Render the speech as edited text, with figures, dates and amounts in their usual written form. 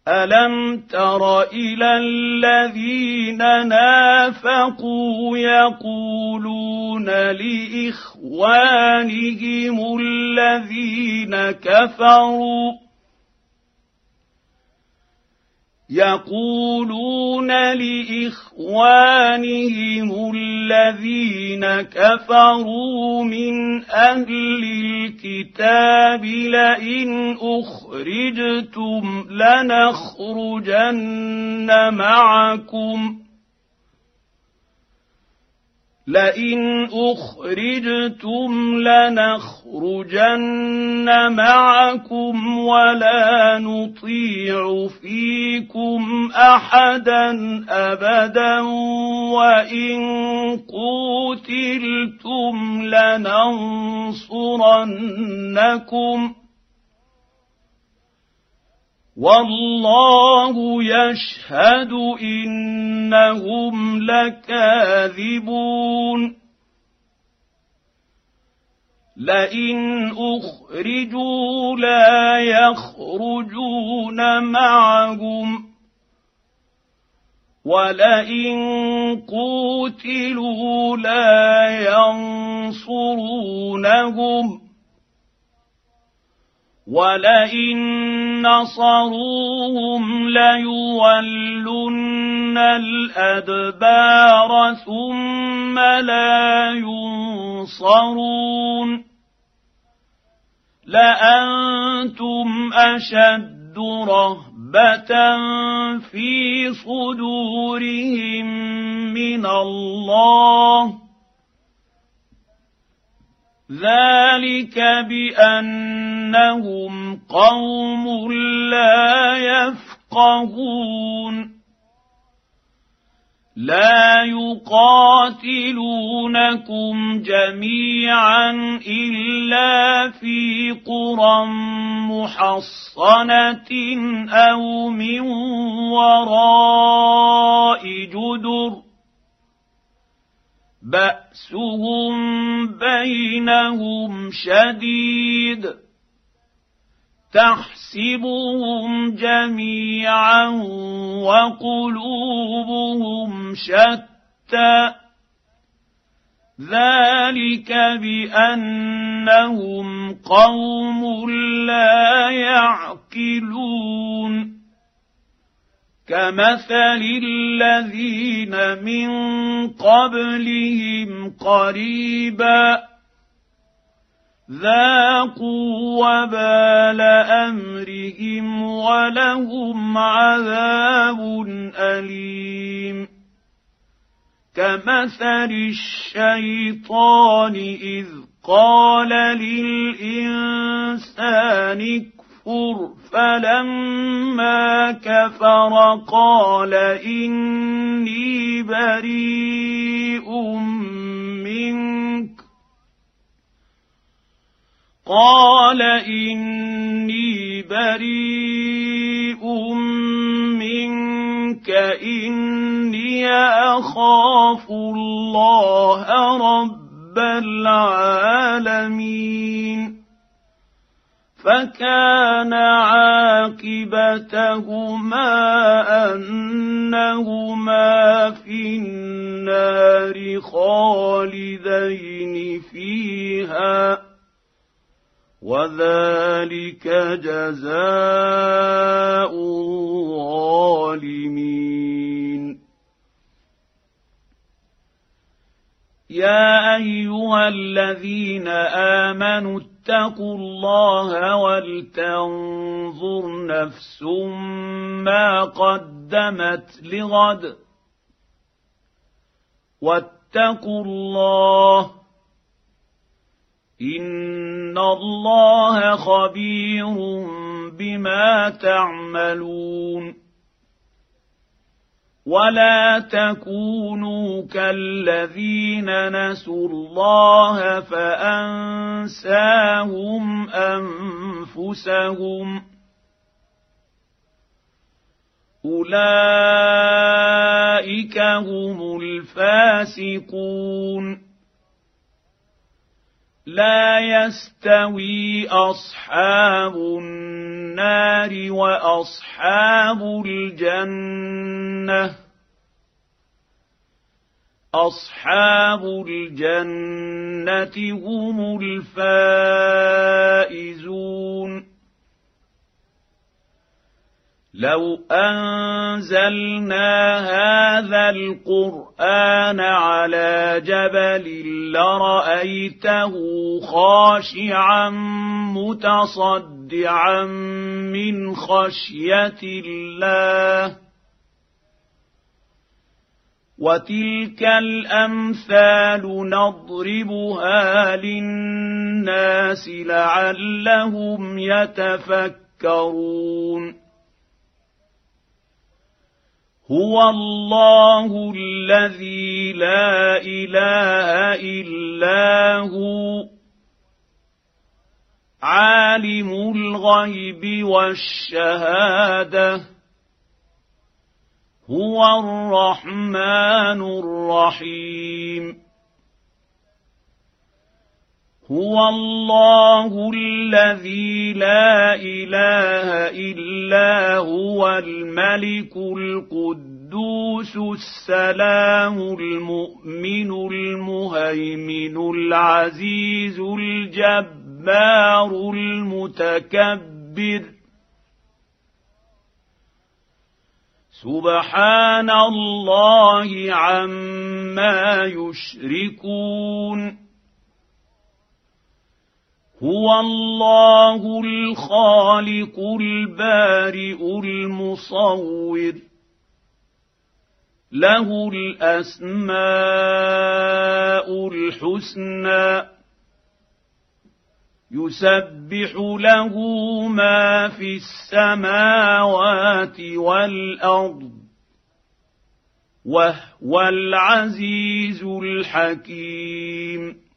ألم تر إلى الذين نافقوا يقولون لإخوانهم الذين كفروا من أهل الكتاب لئن أخرجتم لنخرجن معكم ولا نطيع فيكم أحدا أبدا وإن قوتلتم لننصرنكم والله يشهد إنهم لكاذبون لئن أخرجوا لا يخرجون معهم ولئن قوتلوا لا ينصرونهم ولئن نصروهم ليولن الأدبار ثم لا ينصرون لأنتم أشد رهبة في صدورهم من الله ذلك بأنهم قوم لا يفقهون لا يقاتلونكم جميعا إلا في قرى محصنة أو من وراء جدر بأسهم بينهم شديد تحسبهم جميعا وقلوبهم شتى ذلك بأنهم قوم لا يعقلون كمثل الذين من قبلهم قريبا ذاقوا وبال أمرهم ولهم عذاب أليم كمثل الشيطان إذ قال للإنسان اكفر فلما كفر قال إني بريء منك إني أخاف الله رب العالمين فكان عاقبتهما أنهما في النار خالدين فيها وذلك جزاء الظالمين يا أيها الذين آمنوا اتقوا الله ولتنظر نفس ما قدمت لغد واتقوا الله إن الله خبير بما تعملون ولا تكونوا كالذين نسوا الله فأنساهم أنفسهم أولئك هم الفاسقون لا يستوي أصحاب النار وأصحاب الجنة أصحاب الجنة هم الفائزون لو أنزلنا هذا القرآن على جبل لرأيته خاشعا متصدعا من خشية الله وتلك الأمثال نضربها للناس لعلهم يتفكرون هو الله الذي لا إله إلا هو عالم الغيب والشهادة هو الرحمن الرحيم هو الله الذي لا إله إلا هو الملك القدوس السلام المؤمن المهيمن العزيز الجبار المتكبر سبحان الله عما يشركون هو الله الخالق البارئ المصور له الأسماء الحسنى يسبح له ما في السماوات والأرض وهو العزيز الحكيم